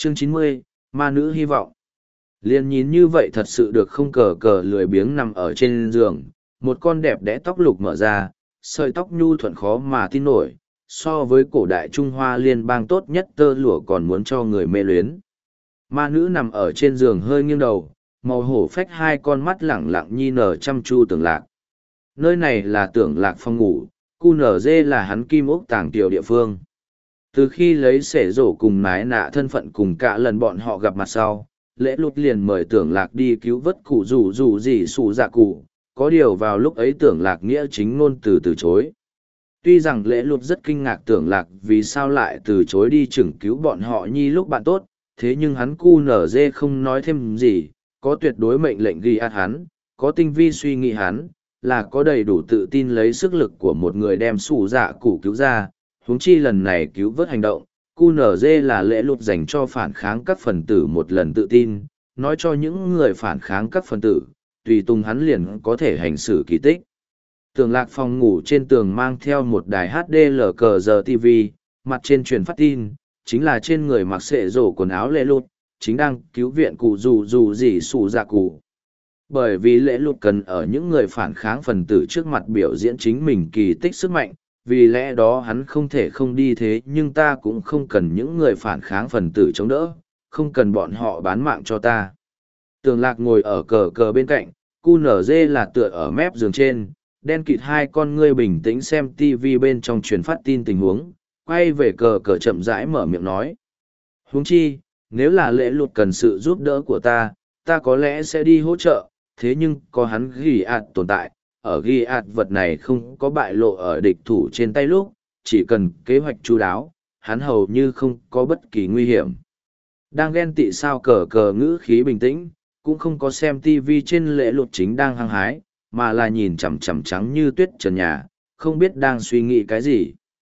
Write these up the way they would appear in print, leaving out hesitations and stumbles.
Chương 90, Ma nữ hy vọng. Liền nhìn như vậy thật sự được không, cờ cờ lười biếng nằm ở trên giường, một con đẹp đẽ tóc lục mở ra, sợi tóc nhu thuận khó mà tin nổi, so với cổ đại Trung Hoa liên bang tốt nhất tơ lụa còn muốn cho người mê luyến. Ma nữ nằm ở trên giường hơi nghiêng đầu, màu hổ phách hai con mắt lẳng lặng nhi nở chăm chu Tưởng Lạc. Nơi này là Tưởng Lạc phòng ngủ, cu nở dê là hắn kim ốc tàng tiểu địa phương. Từ khi lấy sể rổ cùng mái nạ thân phận cùng cả lần bọn họ gặp mặt sau, lễ lụt liền mời Tưởng Lạc đi cứu vớt cụ rủ gì sủ dạ cụ, có điều vào lúc ấy Tưởng Lạc nghĩa chính ngôn từ chối. Tuy rằng lễ lụt rất kinh ngạc Tưởng Lạc vì sao lại từ chối đi chừng cứu bọn họ nhi lúc bạn tốt, thế nhưng hắn cu nở dê không nói thêm gì, có tuyệt đối mệnh lệnh ghi át hắn, có tinh vi suy nghĩ hắn, là có đầy đủ tự tin lấy sức lực của một người đem sủ dạ cụ cứu ra, huống chi lần này cứu vớt hành động, QNZ là lễ lụt dành cho phản kháng các phần tử một lần tự tin, nói cho những người phản kháng các phần tử, tùy tùng hắn liền có thể hành xử kỳ tích. Tưởng Lạc phòng ngủ trên tường mang theo một đài HDLCG TV, mặt trên truyền phát tin, chính là trên người mặc xệ rổ quần áo lễ lụt, chính đang cứu viện cụ dù gì sủ dạ cụ. Bởi vì lễ lụt cần ở những người phản kháng phần tử trước mặt biểu diễn chính mình kỳ tích sức mạnh, vì lẽ đó hắn không thể không đi, thế nhưng ta cũng không cần những người phản kháng phần tử chống đỡ, không cần bọn họ bán mạng cho ta. Tưởng Lạc ngồi ở cờ cờ bên cạnh, QNZ là tựa ở mép giường trên, đen kịt hai con ngươi bình tĩnh xem TV bên trong truyền phát tin tình huống, quay về cờ cờ chậm rãi mở miệng nói. Huống chi, nếu là lễ lụt cần sự giúp đỡ của ta có lẽ sẽ đi hỗ trợ, thế nhưng có hắn ghi ạt tồn tại, ở ghi ạt vật này không có bại lộ ở địch thủ trên tay lúc, chỉ cần kế hoạch chu đáo, hắn hầu như không có bất kỳ nguy hiểm. Đang ghen tị sao cờ cờ ngữ khí bình tĩnh, cũng không có xem tivi trên lễ lụt chính đang hăng hái, mà là nhìn chằm chằm trắng như tuyết trần nhà, không biết đang suy nghĩ cái gì.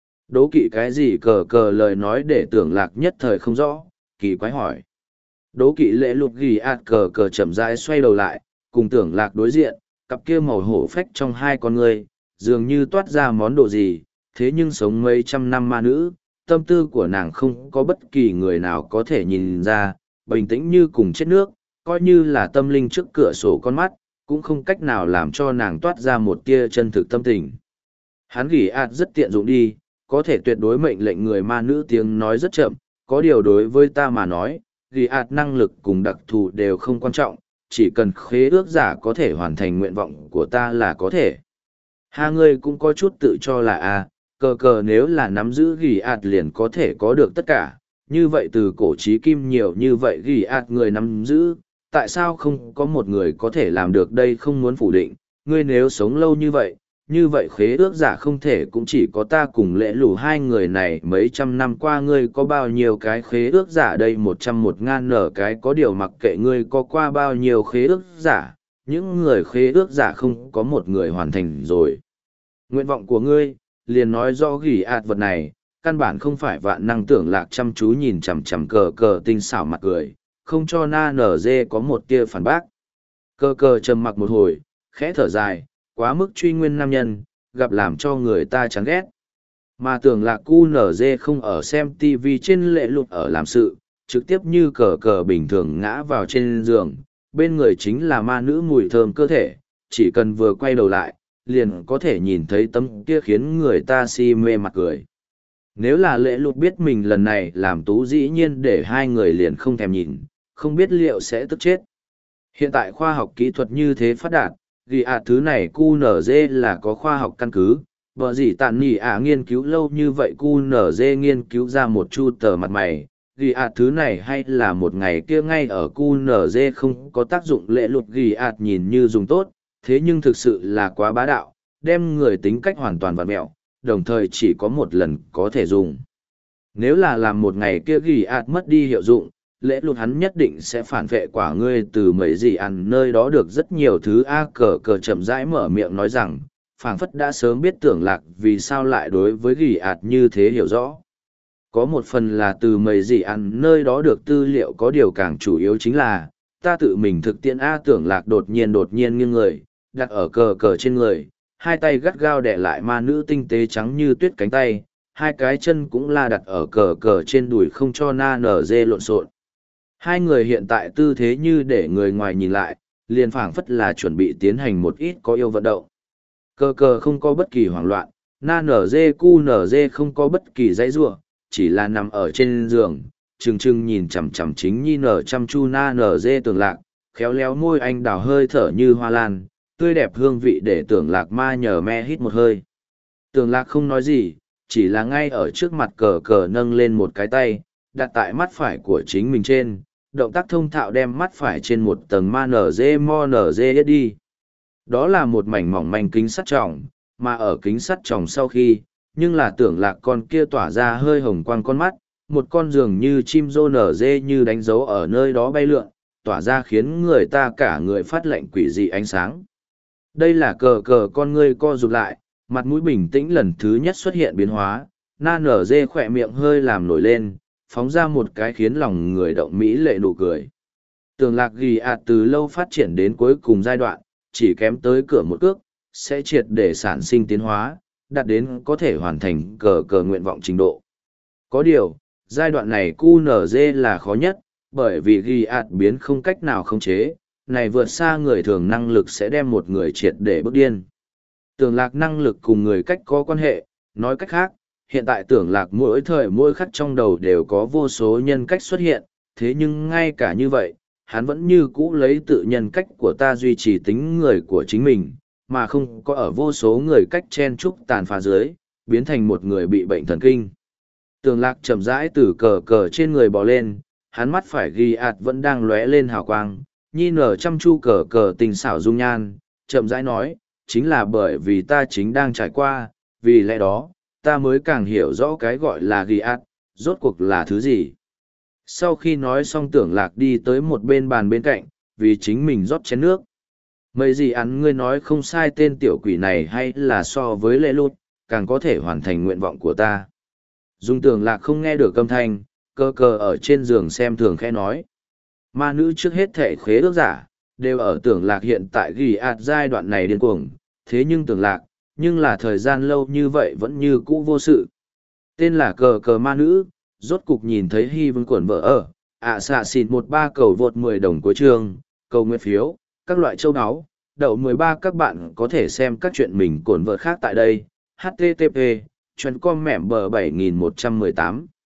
Đố kỵ cái gì cờ cờ lời nói để Tưởng Lạc nhất thời không rõ, kỳ quái hỏi. Đố kỵ lễ lụt ghi ạt cờ cờ chậm rãi xoay đầu lại, cùng Tưởng Lạc đối diện, cặp kia màu hổ phách trong hai con người, dường như toát ra món đồ gì, thế nhưng sống mấy trăm năm ma nữ, tâm tư của nàng không có bất kỳ người nào có thể nhìn ra, bình tĩnh như cùng chết nước, coi như là tâm linh trước cửa sổ con mắt, cũng không cách nào làm cho nàng toát ra một tia chân thực tâm tình. Hắn gỉ ạt rất tiện dụng đi, có thể tuyệt đối mệnh lệnh người ma nữ tiếng nói rất chậm, có điều đối với ta mà nói, gỉ ạt năng lực cùng đặc thù đều không quan trọng, chỉ cần khế ước giả có thể hoàn thành nguyện vọng của ta là có thể. Hai người cũng có chút tự cho là cờ cờ nếu là nắm giữ gỉ ạt liền có thể có được tất cả, như vậy từ cổ chí kim nhiều như vậy gỉ ạt người nắm giữ, tại sao không có một người có thể làm được đây, không muốn phủ định, ngươi nếu sống lâu như vậy khế ước giả không thể cũng chỉ có ta cùng lễ lù hai người này, mấy trăm năm qua ngươi có bao nhiêu cái khế ước giả đây, 101.000 nở cái, có điều mặc kệ ngươi có qua bao nhiêu khế ước giả, những người khế ước giả không có một người hoàn thành rồi nguyện vọng của ngươi, liền nói rõ gỉ ạt vật này, căn bản không phải vạn năng. Tưởng Lạc chăm chú nhìn chằm chằm cờ cờ tinh xảo mặt cười, không cho na nở dê có một tia phản bác. Cờ cờ trầm mặc một hồi, khẽ thở dài, quá mức truy nguyên nam nhân, gặp làm cho người ta chán ghét. Mà Tưởng Lạc QNZ không ở xem TV trên lễ lụt ở làm sự, trực tiếp như cờ cờ bình thường ngã vào trên giường, bên người chính là ma nữ mùi thơm cơ thể, chỉ cần vừa quay đầu lại, liền có thể nhìn thấy tấm kia khiến người ta si mê mặt cười. Nếu là lễ lụt biết mình lần này làm tú dĩ nhiên để hai người liền không thèm nhìn, không biết liệu sẽ tức chết. Hiện tại khoa học kỹ thuật như thế phát đạt, ghi thứ này QNZ là có khoa học căn cứ, vợ gì tàn nhỉ nghiên cứu lâu như vậy QNZ nghiên cứu ra một chu tờ mặt mày, ghi thứ này hay là một ngày kia ngay ở QNZ không có tác dụng, lễ lụt ghi nhìn như dùng tốt, thế nhưng thực sự là quá bá đạo, đem người tính cách hoàn toàn vặn mẹo, đồng thời chỉ có một lần có thể dùng. Nếu là làm một ngày kia ghi mất đi hiệu dụng, lễ lụt hắn nhất định sẽ phản vệ quả ngươi từ mấy gì ăn nơi đó được rất nhiều thứ. Cờ cờ chậm rãi mở miệng nói rằng, phảng phất đã sớm biết Tưởng Lạc vì sao lại đối với gỉ như thế hiểu rõ. Có một phần là từ mấy gì ăn nơi đó được tư liệu, có điều càng chủ yếu chính là ta tự mình thực tiễn. Tưởng Lạc đột nhiên nghiêng người, đặt ở cờ cờ trên người, hai tay gắt gao đè lại ma nữ tinh tế trắng như tuyết cánh tay, hai cái chân cũng là đặt ở cờ cờ trên đùi không cho na nở dê lộn xộn. Hai người hiện tại tư thế như để người ngoài nhìn lại, liền phảng phất là chuẩn bị tiến hành một ít có yêu vận động. Cờ cờ không có bất kỳ hoảng loạn, na nở dê cu nở dê không có bất kỳ dãy giụa, chỉ là nằm ở trên giường, trừng trừng nhìn chằm chằm chính nhi nở chăm chu na nở dê Tưởng Lạc, khéo léo môi anh đào hơi thở như hoa lan, tươi đẹp hương vị để Tưởng Lạc ma nhờ me hít một hơi. Tưởng Lạc không nói gì, chỉ là ngay ở trước mặt cờ cờ nâng lên một cái tay, đặt tại mắt phải của chính mình trên, động tác thông thạo đem mắt phải trên một tầng ma nở dê mo nở dê đi. Đó là một mảnh mỏng manh kính sắt tròng, mà ở kính sắt tròng sau khi, nhưng là Tưởng Lạc con kia tỏa ra hơi hồng quang con mắt, một con dường như chim rô nở dê như đánh dấu ở nơi đó bay lượn, tỏa ra khiến người ta cả người phát lạnh quỷ dị ánh sáng. Đây là cờ cờ con ngươi co rụt lại, mặt mũi bình tĩnh lần thứ nhất xuất hiện biến hóa, na nở dê khỏe miệng hơi làm nổi lên, phóng ra một cái khiến lòng người động mỹ lệ nụ cười. Tưởng Lạc ghi từ lâu phát triển đến cuối cùng giai đoạn, chỉ kém tới cửa một cước, sẽ triệt để sản sinh tiến hóa, đạt đến có thể hoàn thành cờ cờ nguyện vọng trình độ. Có điều, giai đoạn này QNZ là khó nhất, bởi vì ghi biến không cách nào khống chế, này vượt xa người thường năng lực sẽ đem một người triệt để bước điên. Tưởng Lạc năng lực cùng người cách có quan hệ, nói cách khác, hiện tại Tưởng Lạc mỗi thời mỗi khắc trong đầu đều có vô số nhân cách xuất hiện, thế nhưng ngay cả như vậy, hắn vẫn như cũ lấy tự nhân cách của ta duy trì tính người của chính mình, mà không có ở vô số người cách chen trúc tàn phá dưới, biến thành một người bị bệnh thần kinh. Tưởng Lạc chậm rãi từ cờ cờ trên người bò lên, hắn mắt phải ghi vẫn đang lóe lên hào quang, nhi nở chăm chu cờ cờ tình xảo dung nhan, chậm rãi nói, chính là bởi vì ta chính đang trải qua, vì lẽ đó, ta mới càng hiểu rõ cái gọi là ghi rốt cuộc là thứ gì. Sau khi nói xong Tưởng Lạc đi tới một bên bàn bên cạnh, vì chính mình rót chén nước. Mấy gì ăn ngươi nói không sai, tên tiểu quỷ này hay là so với lệ lụt, càng có thể hoàn thành nguyện vọng của ta. Dung Tưởng Lạc không nghe được âm thanh, cơ cơ ở trên giường xem thường khẽ nói. Ma nữ trước hết thể khế ước giả, đều ở Tưởng Lạc hiện tại ghi giai đoạn này điên cuồng, thế nhưng Tưởng Lạc, nhưng là thời gian lâu như vậy vẫn như cũ vô sự. Tên là cờ cờ ma nữ, rốt cục nhìn thấy hy vương quẩn vợ ở, xạ xịn 13 cầu vượt 10 đồng cuối trường, cầu nguyện phiếu, các loại châu áo, đậu 13 các bạn có thể xem các chuyện mình cổn vợ khác tại đây, http, chuyên com mẻm bờ 7118.